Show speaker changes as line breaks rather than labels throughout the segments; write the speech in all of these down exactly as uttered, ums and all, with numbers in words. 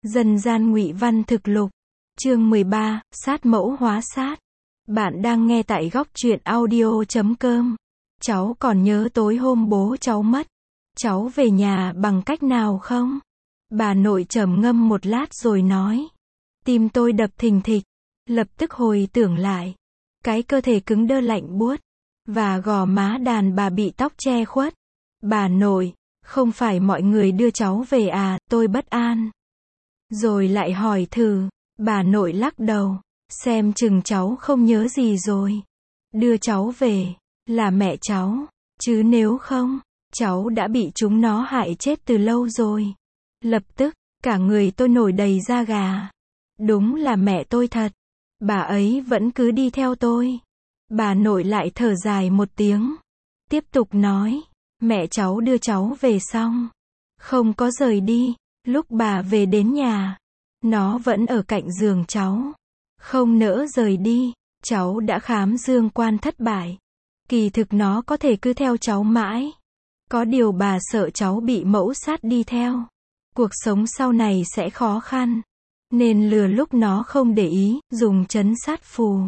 Dân gian ngụy văn thực lục, chương mười ba, sát mẫu hóa sát. Bạn đang nghe tại góc truyện audio chấm com. Cháu còn nhớ tối hôm bố cháu mất, cháu về nhà bằng cách nào không? Bà nội trầm ngâm một lát rồi nói. Tim tôi đập thình thịch, lập tức hồi tưởng lại. Cái cơ thể cứng đơ lạnh buốt, và gò má đàn bà bị tóc che khuất. Bà nội, không phải mọi người đưa cháu về à, tôi bất an. Rồi lại hỏi thử, bà nội lắc đầu, xem chừng cháu không nhớ gì rồi. Đưa cháu về, là mẹ cháu, chứ nếu không, cháu đã bị chúng nó hại chết từ lâu rồi. Lập tức, cả người tôi nổi đầy da gà. Đúng là mẹ tôi thật, bà ấy vẫn cứ đi theo tôi. Bà nội lại thở dài một tiếng, tiếp tục nói, mẹ cháu đưa cháu về xong, không có rời đi. Lúc bà về đến nhà, nó vẫn ở cạnh giường cháu, không nỡ rời đi. Cháu đã khám dương quan thất bại, kỳ thực nó có thể cứ theo cháu mãi. Có điều bà sợ cháu bị mẫu sát đi theo, cuộc sống sau này sẽ khó khăn, nên lừa lúc nó không để ý, dùng trấn sát phù,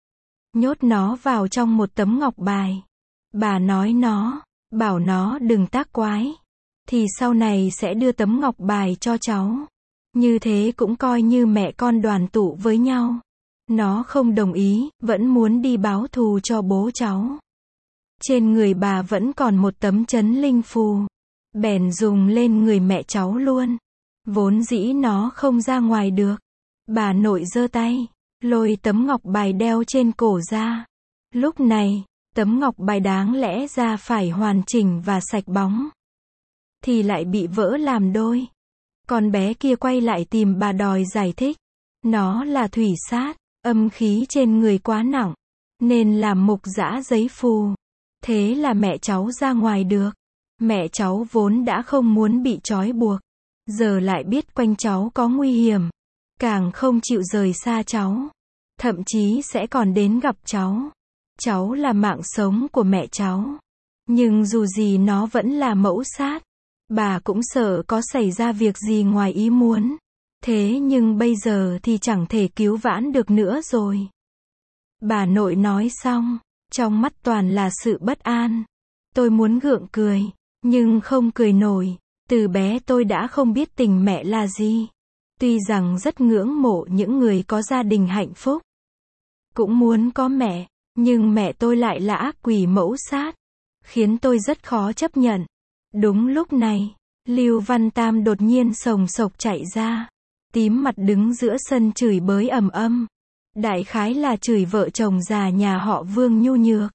nhốt nó vào trong một tấm ngọc bài. Bà nói nó, bảo nó đừng tác quái, thì sau này sẽ đưa tấm ngọc bài cho cháu. Như thế cũng coi như mẹ con đoàn tụ với nhau. Nó không đồng ý, vẫn muốn đi báo thù cho bố cháu. Trên người bà vẫn còn một tấm trấn linh phù, bèn dùng lên người mẹ cháu luôn. Vốn dĩ nó không ra ngoài được. Bà nội giơ tay, lôi tấm ngọc bài đeo trên cổ ra. Lúc này, tấm ngọc bài đáng lẽ ra phải hoàn chỉnh và sạch bóng, thì lại bị vỡ làm đôi. Con bé kia quay lại tìm bà đòi giải thích. Nó là thủy sát, âm khí trên người quá nặng, nên làm mục giã giấy phù. Thế là mẹ cháu ra ngoài được. Mẹ cháu vốn đã không muốn bị trói buộc, giờ lại biết quanh cháu có nguy hiểm, càng không chịu rời xa cháu, thậm chí sẽ còn đến gặp cháu. Cháu là mạng sống của mẹ cháu, nhưng dù gì nó vẫn là mẫu sát. Bà cũng sợ có xảy ra việc gì ngoài ý muốn. Thế nhưng bây giờ thì chẳng thể cứu vãn được nữa rồi. Bà nội nói xong, trong mắt toàn là sự bất an. Tôi muốn gượng cười, nhưng không cười nổi. Từ bé tôi đã không biết tình mẹ là gì. Tuy rằng rất ngưỡng mộ những người có gia đình hạnh phúc, cũng muốn có mẹ, nhưng mẹ tôi lại là ác quỷ mẫu sát, khiến tôi rất khó chấp nhận. Đúng lúc này, Lưu Văn Tam đột nhiên sồng sộc chạy ra, tím mặt đứng giữa sân chửi bới ầm ầm. Đại khái là chửi vợ chồng già nhà họ Vương nhu nhược,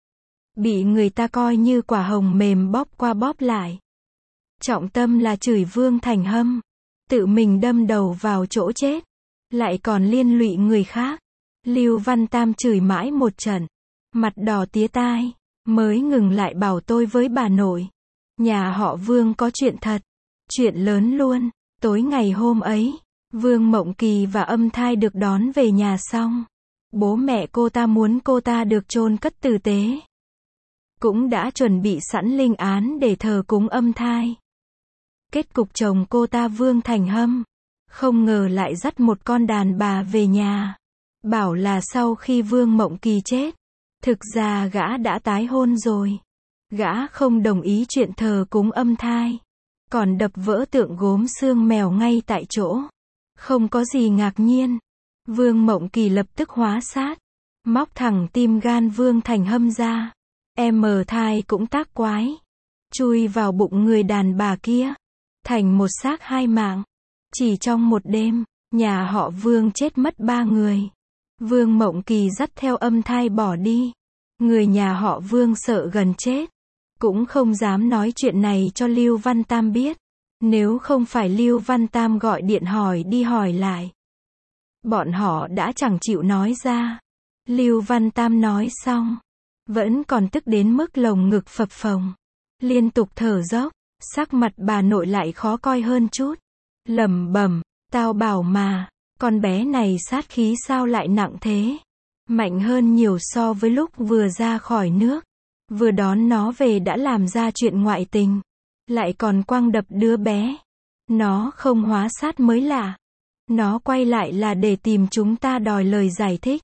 bị người ta coi như quả hồng mềm bóp qua bóp lại. Trọng tâm là chửi Vương Thành Hâm, tự mình đâm đầu vào chỗ chết, lại còn liên lụy người khác. Lưu Văn Tam chửi mãi một trận, mặt đỏ tía tai, mới ngừng lại bảo tôi với bà nội. Nhà họ Vương có chuyện thật, chuyện lớn luôn. Tối ngày hôm ấy, Vương Mộng Kỳ và Âm Thai được đón về nhà xong. Bố mẹ cô ta muốn cô ta được chôn cất tử tế, cũng đã chuẩn bị sẵn linh án để thờ cúng Âm Thai. Kết cục chồng cô ta Vương Thành Hâm, không ngờ lại dắt một con đàn bà về nhà, bảo là sau khi Vương Mộng Kỳ chết, thực ra gã đã tái hôn rồi. Gã không đồng ý chuyện thờ cúng Âm Thai, còn đập vỡ tượng gốm xương mèo ngay tại chỗ. Không có gì ngạc nhiên, Vương Mộng Kỳ lập tức hóa sát, móc thẳng tim gan Vương Thành Hâm ra. Em mờ thai cũng tác quái, chui vào bụng người đàn bà kia, thành một xác hai mạng. Chỉ trong một đêm, nhà họ Vương chết mất ba người. Vương Mộng Kỳ dắt theo Âm Thai bỏ đi. Người nhà họ Vương sợ gần chết, cũng không dám nói chuyện này cho Lưu Văn Tam biết. Nếu không phải Lưu Văn Tam gọi điện hỏi đi hỏi lại, bọn họ đã chẳng chịu nói ra. Lưu Văn Tam nói xong, vẫn còn tức đến mức lồng ngực phập phồng, liên tục thở dốc. Sắc mặt bà nội lại khó coi hơn chút, lẩm bẩm, tao bảo mà, con bé này sát khí sao lại nặng thế, mạnh hơn nhiều so với lúc vừa ra khỏi nước, vừa đón nó về đã làm ra chuyện ngoại tình, lại còn quăng đập đứa bé. Nó không hóa sát mới lạ. Nó quay lại là để tìm chúng ta đòi lời giải thích.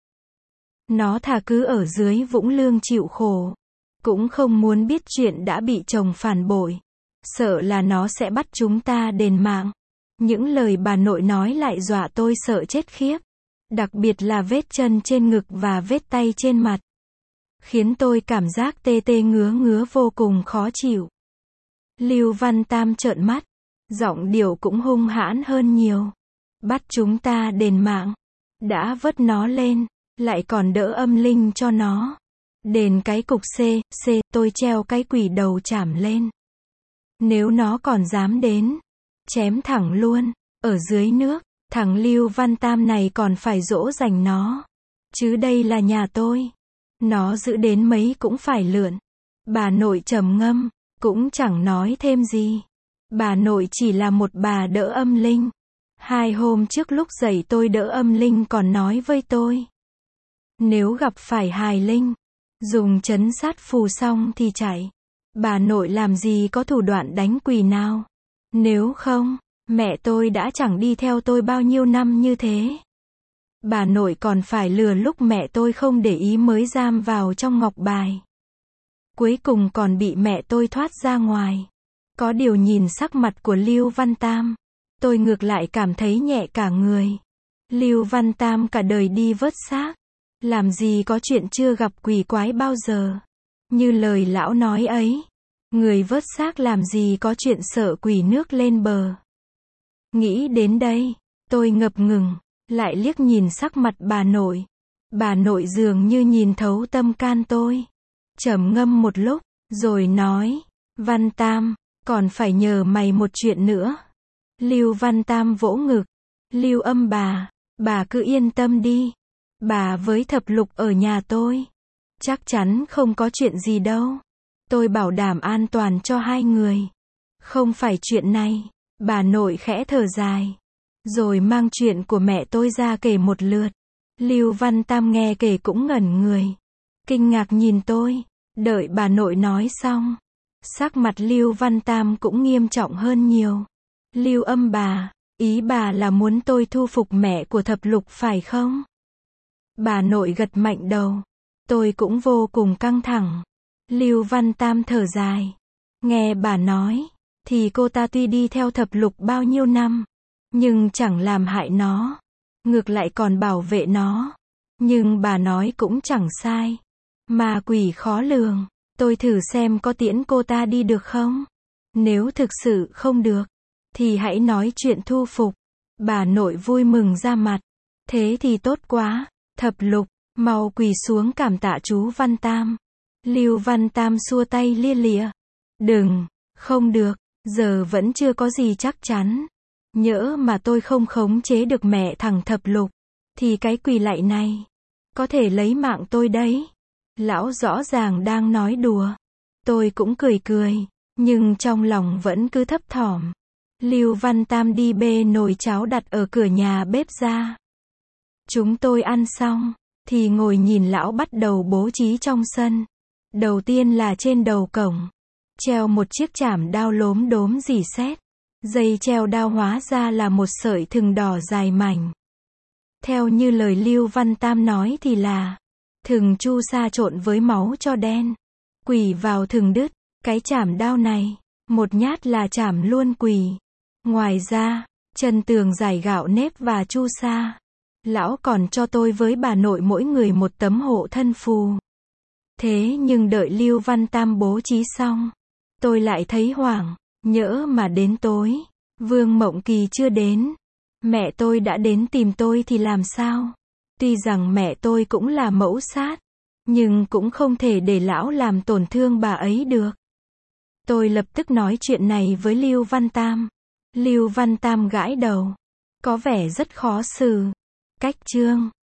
Nó thà cứ ở dưới Vũng Lương chịu khổ, cũng không muốn biết chuyện đã bị chồng phản bội. Sợ là nó sẽ bắt chúng ta đền mạng. Những lời bà nội nói lại dọa tôi sợ chết khiếp. Đặc biệt là vết chân trên ngực và vết tay trên mặt. Khiến tôi cảm giác tê tê ngứa ngứa vô cùng khó chịu. Lưu Văn Tam trợn mắt. Giọng điệu cũng hung hãn hơn nhiều. Bắt chúng ta đền mạng. Đã vớt nó lên, lại còn đỡ âm linh cho nó. Đền cái cục C, C, tôi treo cái quỷ đầu chảm lên. Nếu nó còn dám đến, chém thẳng luôn. Ở dưới nước, thằng Lưu Văn Tam này còn phải dỗ dành nó. Chứ đây là nhà tôi. Nó giữ đến mấy cũng phải lượn. Bà nội trầm ngâm, cũng chẳng nói thêm gì. Bà nội chỉ là một bà đỡ âm linh. Hai hôm trước lúc dậy tôi đỡ âm linh còn nói với tôi. Nếu gặp phải hài linh, dùng trấn sát phù xong thì chạy. Bà nội làm gì có thủ đoạn đánh quỷ nào. Nếu không, mẹ tôi đã chẳng đi theo tôi bao nhiêu năm như thế. Bà nội còn phải lừa lúc mẹ tôi không để ý mới giam vào trong ngọc bài. Cuối cùng còn bị mẹ tôi thoát ra ngoài. Có điều nhìn sắc mặt của Lưu Văn Tam, tôi ngược lại cảm thấy nhẹ cả người. Lưu Văn Tam cả đời đi vớt xác. Làm gì có chuyện chưa gặp quỷ quái bao giờ. Như lời lão nói ấy. Người vớt xác làm gì có chuyện sợ quỷ nước lên bờ. Nghĩ đến đây, tôi ngập ngừng, lại liếc nhìn sắc mặt bà nội. Bà nội dường như nhìn thấu tâm can tôi. Trầm ngâm một lúc, rồi nói, Văn Tam, còn phải nhờ mày một chuyện nữa. Lưu Văn Tam vỗ ngực. Lưu Âm bà, bà cứ yên tâm đi. Bà với Thập Lục ở nhà tôi. Chắc chắn không có chuyện gì đâu. Tôi bảo đảm an toàn cho hai người. Không phải chuyện này. Bà nội khẽ thở dài. Rồi mang chuyện của mẹ tôi ra kể một lượt. Lưu Văn Tam nghe kể cũng ngẩn người. Kinh ngạc nhìn tôi. Đợi bà nội nói xong. Sắc mặt Lưu Văn Tam cũng nghiêm trọng hơn nhiều. Lưu Âm bà, ý bà là muốn tôi thu phục mẹ của Thập Lục phải không? Bà nội gật mạnh đầu. Tôi cũng vô cùng căng thẳng. Lưu Văn Tam thở dài. Nghe bà nói, thì cô ta tuy đi theo Thập Lục bao nhiêu năm, nhưng chẳng làm hại nó. Ngược lại còn bảo vệ nó. Nhưng bà nói cũng chẳng sai. Ma quỷ khó lường. Tôi thử xem có tiễn cô ta đi được không? Nếu thực sự không được, thì hãy nói chuyện thu phục. Bà nội vui mừng ra mặt. Thế thì tốt quá. Thập Lục, mau quỳ xuống cảm tạ chú Văn Tam. Lưu Văn Tam xua tay lia lịa. Đừng, không được, giờ vẫn chưa có gì chắc chắn. Nhỡ mà tôi không khống chế được mẹ thằng Thập Lục, thì cái quỳ lạy này có thể lấy mạng tôi đấy. Lão rõ ràng đang nói đùa. Tôi cũng cười cười, nhưng trong lòng vẫn cứ thấp thỏm. Lưu Văn Tam đi bê nồi cháo đặt ở cửa nhà bếp ra. Chúng tôi ăn xong, thì ngồi nhìn lão bắt đầu bố trí trong sân. Đầu tiên là trên đầu cổng, treo một chiếc chảm đao lốm đốm rỉ sét. Dây treo đao hóa ra là một sợi thừng đỏ dài mảnh. Theo như lời Lưu Văn Tam nói thì là thừng chu sa trộn với máu cho đen. Quỷ vào thừng đứt, cái chảm đao này, một nhát là chảm luôn quỷ. Ngoài ra, chân tường rải gạo nếp và chu sa. Lão còn cho tôi với bà nội mỗi người một tấm hộ thân phù. Thế nhưng đợi Lưu Văn Tam bố trí xong, tôi lại thấy hoảng. Nhỡ mà đến tối, Vương Mộng Kỳ chưa đến, mẹ tôi đã đến tìm tôi thì làm sao? Tuy rằng mẹ tôi cũng là mẫu sát, nhưng cũng không thể để lão làm tổn thương bà ấy được. Tôi lập tức nói chuyện này với Lưu Văn Tam. Lưu Văn Tam gãi đầu, có vẻ rất khó xử. Cách chương